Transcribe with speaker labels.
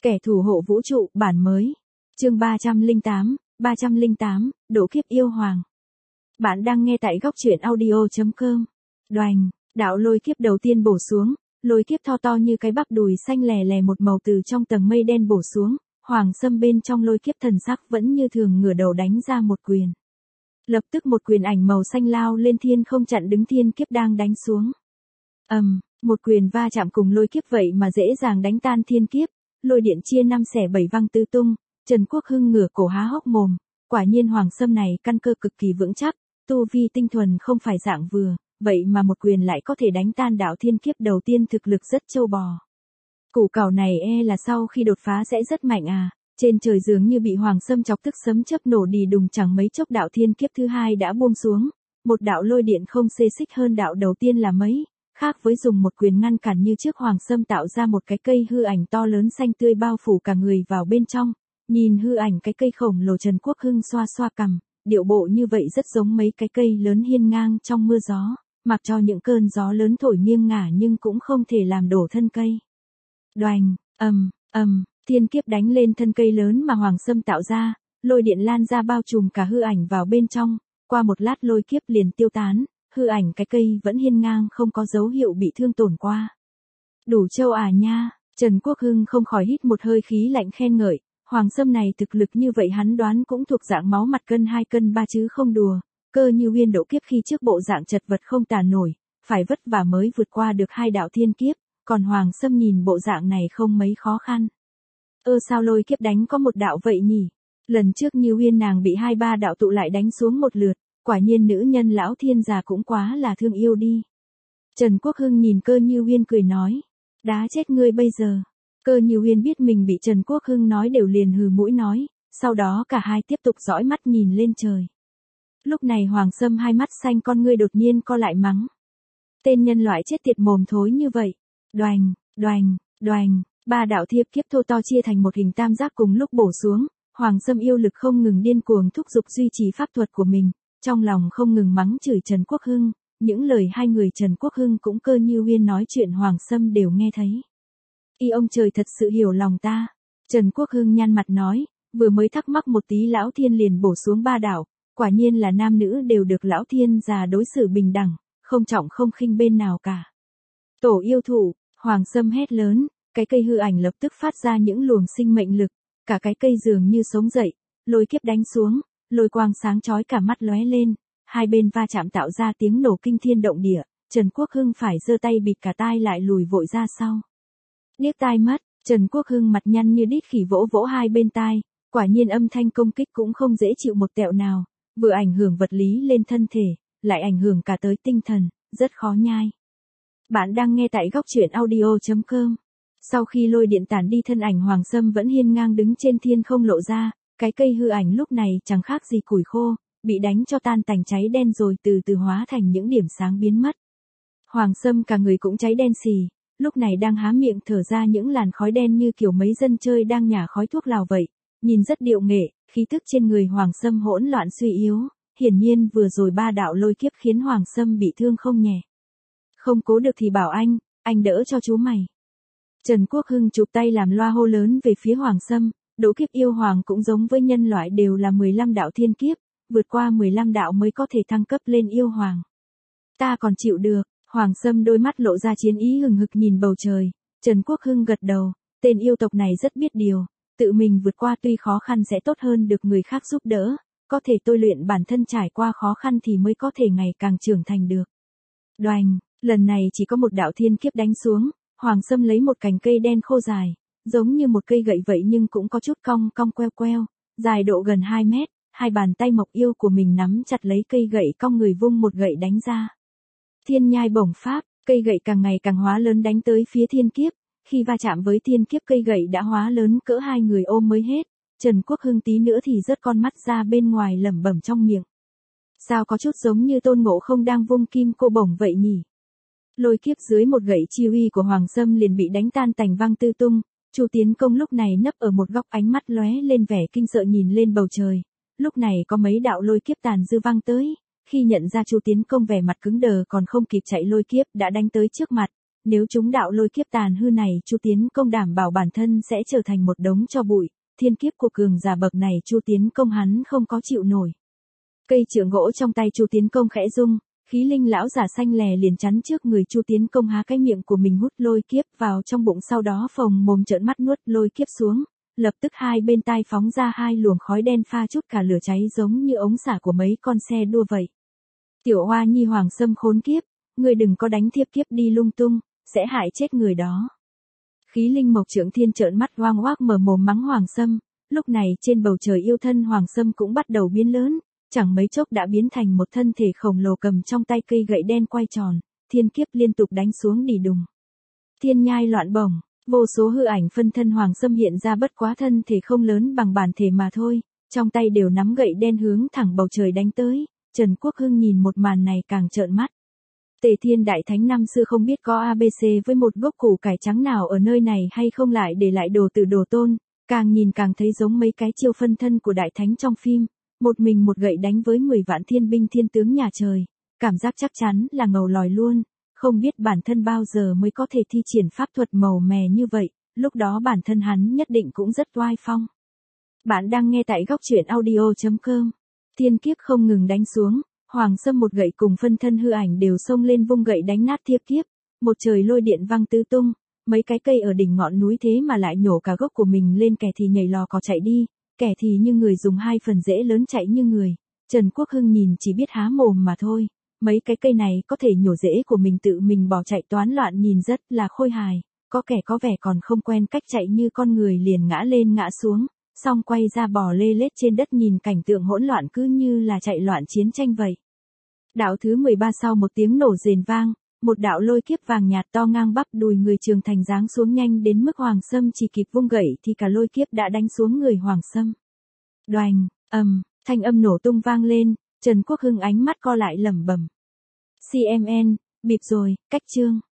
Speaker 1: Kẻ thủ hộ vũ trụ, bản mới. Chương 308, độ kiếp yêu hoàng. Bạn đang nghe tại góc truyện audio.com. Đoành, đạo lôi kiếp đầu tiên bổ xuống, lôi kiếp to to như cái bắp đùi xanh lè lè một màu từ trong tầng mây đen bổ xuống, Hoàng Sâm bên trong lôi kiếp thần sắc vẫn như thường ngửa đầu đánh ra một quyền. Lập tức một quyền ảnh màu xanh lao lên thiên không chặn đứng thiên kiếp đang đánh xuống. Một quyền va chạm cùng lôi kiếp vậy mà dễ dàng đánh tan thiên kiếp, lôi điện chia năm xẻ bảy văng tứ tung. Trần Quốc Hưng ngửa cổ há hốc mồm, quả nhiên Hoàng Sâm này căn cơ cực kỳ vững chắc, tu vi tinh thuần không phải dạng vừa, vậy mà một quyền lại có thể đánh tan đạo thiên kiếp đầu tiên, thực lực rất trâu bò. Củ cảo này là sau khi đột phá sẽ rất mạnh à. Trên trời dường như bị Hoàng Sâm chọc tức sấm chớp nổ đì đùng, chẳng mấy chốc đạo thiên kiếp thứ hai đã buông xuống, một đạo lôi điện không xê xích hơn đạo đầu tiên là mấy. Khác với dùng một quyền ngăn cản như trước, Hoàng Sâm tạo ra một cái cây hư ảnh to lớn xanh tươi bao phủ cả người vào bên trong. Nhìn hư ảnh cái cây khổng lồ, Trần Quốc Hưng xoa xoa cằm, điệu bộ như vậy rất giống mấy cái cây lớn hiên ngang trong mưa gió, mặc cho những cơn gió lớn thổi nghiêng ngả nhưng cũng không thể làm đổ thân cây. Đoành, thiên kiếp đánh lên thân cây lớn mà Hoàng Sâm tạo ra, lôi điện lan ra bao trùm cả hư ảnh vào bên trong, qua một lát lôi kiếp liền tiêu tán, hư ảnh cái cây vẫn hiên ngang không có dấu hiệu bị thương tổn qua. Đủ trâu à nha, Trần Quốc Hưng không khỏi hít một hơi khí lạnh khen ngợi, Hoàng Sâm này thực lực như vậy hắn đoán cũng thuộc dạng máu mặt cân 2 cân 3 chứ không đùa, Cơ Như Uyên độ kiếp khi trước bộ dạng chật vật không tả nổi, phải vất vả mới vượt qua được 2 đạo thiên kiếp, còn Hoàng Sâm nhìn bộ dạng này không mấy khó khăn. Sao lôi kiếp đánh có một đạo vậy nhỉ? Lần trước Như Uyên nàng bị 2-3 đạo tụ lại đánh xuống một lượt, quả nhiên nữ nhân lão thiên già cũng quá là thương yêu đi. Trần Quốc Hưng nhìn Cơ Như Uyên cười nói, đá chết ngươi bây giờ. Cơ Như Uyên biết mình bị Trần Quốc Hưng nói đều liền hừ mũi nói, sau đó cả hai tiếp tục dõi mắt nhìn lên trời. Lúc này Hoàng Sâm hai mắt xanh con ngươi đột nhiên co lại mắng. Tên nhân loại chết tiệt mồm thối như vậy. Đoành, 3 đạo thiếp kiếp thô to chia thành một hình tam giác cùng lúc bổ xuống, Hoàng Sâm yêu lực không ngừng điên cuồng thúc giục duy trì pháp thuật của mình, trong lòng không ngừng mắng chửi Trần Quốc Hưng, những lời hai người Trần Quốc Hưng cũng Cơ Như Uyên nói chuyện Hoàng Sâm đều nghe thấy. Ông trời thật sự hiểu lòng ta. Trần Quốc Hưng nhăn mặt nói, vừa mới thắc mắc một tí lão thiên liền bổ xuống 3 đạo, quả nhiên là nam nữ đều được lão thiên già đối xử bình đẳng, không trọng không khinh bên nào cả. Tổ yêu thủ, Hoàng Sâm hét lớn, cái cây hư ảnh lập tức phát ra những luồng sinh mệnh lực, cả cái cây dường như sống dậy, lôi kiếp đánh xuống, lôi quang sáng chói cả mắt lóe lên, hai bên va chạm tạo ra tiếng nổ kinh thiên động địa, Trần Quốc Hưng phải giơ tay bịt cả tai lại lùi vội ra sau. Điếc tai mất, Trần Quốc Hưng mặt nhăn như đít khỉ vỗ vỗ hai bên tai, quả nhiên âm thanh công kích cũng không dễ chịu một tẹo nào, vừa ảnh hưởng vật lý lên thân thể, lại ảnh hưởng cả tới tinh thần, rất khó nhai. Bạn đang nghe tại góc truyện audio.com. Sau khi lôi điện tản đi, thân ảnh Hoàng Sâm vẫn hiên ngang đứng trên thiên không lộ ra, cái cây hư ảnh lúc này chẳng khác gì củi khô, bị đánh cho tan tành cháy đen rồi từ từ hóa thành những điểm sáng biến mất. Hoàng Sâm cả người cũng cháy đen xì, lúc này đang há miệng thở ra những làn khói đen như kiểu mấy dân chơi đang nhả khói thuốc lào vậy, nhìn rất điệu nghệ, khí tức trên người Hoàng Sâm hỗn loạn suy yếu, hiển nhiên vừa rồi 3 đạo lôi kiếp khiến Hoàng Sâm bị thương không nhẹ. Không cố được thì bảo anh đỡ cho chú mày. Trần Quốc Hưng chụp tay làm loa hô lớn về phía Hoàng Sâm, độ kiếp yêu hoàng cũng giống với nhân loại đều là 15 đạo thiên kiếp, vượt qua 15 đạo mới có thể thăng cấp lên yêu hoàng. Ta còn chịu được. Hoàng Sâm đôi mắt lộ ra chiến ý hừng hực nhìn bầu trời, Trần Quốc Hưng gật đầu, tên yêu tộc này rất biết điều, tự mình vượt qua tuy khó khăn sẽ tốt hơn được người khác giúp đỡ, có thể tôi luyện bản thân trải qua khó khăn thì mới có thể ngày càng trưởng thành được. Đoành, lần này chỉ có một đạo thiên kiếp đánh xuống, Hoàng Sâm lấy một cành cây đen khô dài, giống như một cây gậy vậy nhưng cũng có chút cong cong queo queo, dài độ gần 2 mét, hai bàn tay mộc yêu của mình nắm chặt lấy cây gậy cong người vung một gậy đánh ra. Thiên nhai bổng pháp, cây gậy càng ngày càng hóa lớn đánh tới phía thiên kiếp, khi va chạm với thiên kiếp cây gậy đã hóa lớn cỡ 2 người ôm mới hết, Trần Quốc Hưng tí nữa thì rớt con mắt ra bên ngoài lẩm bẩm trong miệng. Sao có chút giống như Tôn Ngộ Không đang vung kim cô bổng vậy nhỉ? Lôi kiếp dưới một gậy chi uy của Hoàng Sâm liền bị đánh tan tành văng tư tung, Chu Tiến Công lúc này nấp ở một góc ánh mắt lóe lên vẻ kinh sợ nhìn lên bầu trời, lúc này có mấy đạo lôi kiếp tàn dư văng tới. Khi nhận ra Chu Tiến Công vẻ mặt cứng đờ còn không kịp chạy lôi kiếp đã đánh tới trước mặt, Nếu chúng đạo lôi kiếp tàn hư này, Chu Tiến Công đảm bảo bản thân sẽ trở thành một đống tro bụi, thiên kiếp của cường giả bậc này Chu Tiến Công hắn không có chịu nổi. Cây chưởng gỗ trong tay Chu Tiến Công khẽ rung, khí linh lão giả xanh lè liền chắn trước người Chu Tiến Công, há cái miệng của mình hút lôi kiếp vào trong bụng, sau đó phồng mồm trợn mắt nuốt lôi kiếp xuống, lập tức hai bên tai phóng ra hai luồng khói đen pha chút cả lửa cháy giống như ống xả của mấy con xe đua vậy. Tiểu Hoa Nhi Hoàng Sâm khốn kiếp, ngươi đừng có đánh thiếp kiếp đi lung tung, sẽ hại chết người đó. Khí linh Mộc Trưởng Thiên trợn mắt oang oác mở mồm mắng Hoàng Sâm, lúc này trên bầu trời yêu thân Hoàng Sâm cũng bắt đầu biến lớn, chẳng mấy chốc đã biến thành một thân thể khổng lồ cầm trong tay cây gậy đen quay tròn, thiên kiếp liên tục đánh xuống đì đùng. Thiên nhai loạn bổng, vô số hư ảnh phân thân Hoàng Sâm hiện ra, bất quá thân thể không lớn bằng bản thể mà thôi, trong tay đều nắm gậy đen hướng thẳng bầu trời đánh tới. Trần Quốc Hưng nhìn một màn này càng trợn mắt. Tề Thiên Đại Thánh năm xưa không biết có ABC với một gốc củ cải trắng nào ở nơi này hay không, lại để lại đồ tử đồ tôn, càng nhìn càng thấy giống mấy cái chiêu phân thân của Đại Thánh trong phim, một mình một gậy đánh với 10 vạn thiên binh thiên tướng nhà trời, cảm giác chắc chắn là ngầu lòi luôn, không biết bản thân bao giờ mới có thể thi triển pháp thuật màu mè như vậy, lúc đó bản thân hắn nhất định cũng rất oai phong. Bạn đang nghe tại góc truyện audio.com. Thiên kiếp không ngừng đánh xuống, Hoàng Sâm một gậy cùng phân thân hư ảnh đều xông lên vung gậy đánh nát thiên kiếp, một trời lôi điện văng tứ tung, mấy cái cây ở đỉnh ngọn núi thế mà lại nhổ cả gốc của mình lên, kẻ thì nhảy lò cò chạy đi, kẻ thì như người dùng hai phần rễ lớn chạy như người. Trần Quốc Hưng nhìn chỉ biết há mồm mà thôi, mấy cái cây này có thể nhổ rễ của mình tự mình bỏ chạy toán loạn nhìn rất là khôi hài, có kẻ có vẻ còn không quen cách chạy như con người liền ngã lên ngã xuống. Xong quay ra bò lê lết trên đất, nhìn cảnh tượng hỗn loạn cứ như là chạy loạn chiến tranh vậy. Đạo thứ 13 sau một tiếng nổ rền vang, một đạo lôi kiếp vàng nhạt to ngang bắp đùi người Trường Thành giáng xuống nhanh đến mức Hoàng Sâm chỉ kịp vung gậy thì cả lôi kiếp đã đánh xuống người Hoàng Sâm. Đoành, thanh âm nổ tung vang lên, Trần Quốc Hưng ánh mắt co lại lẩm bẩm. CMN, bịp rồi, cách chương.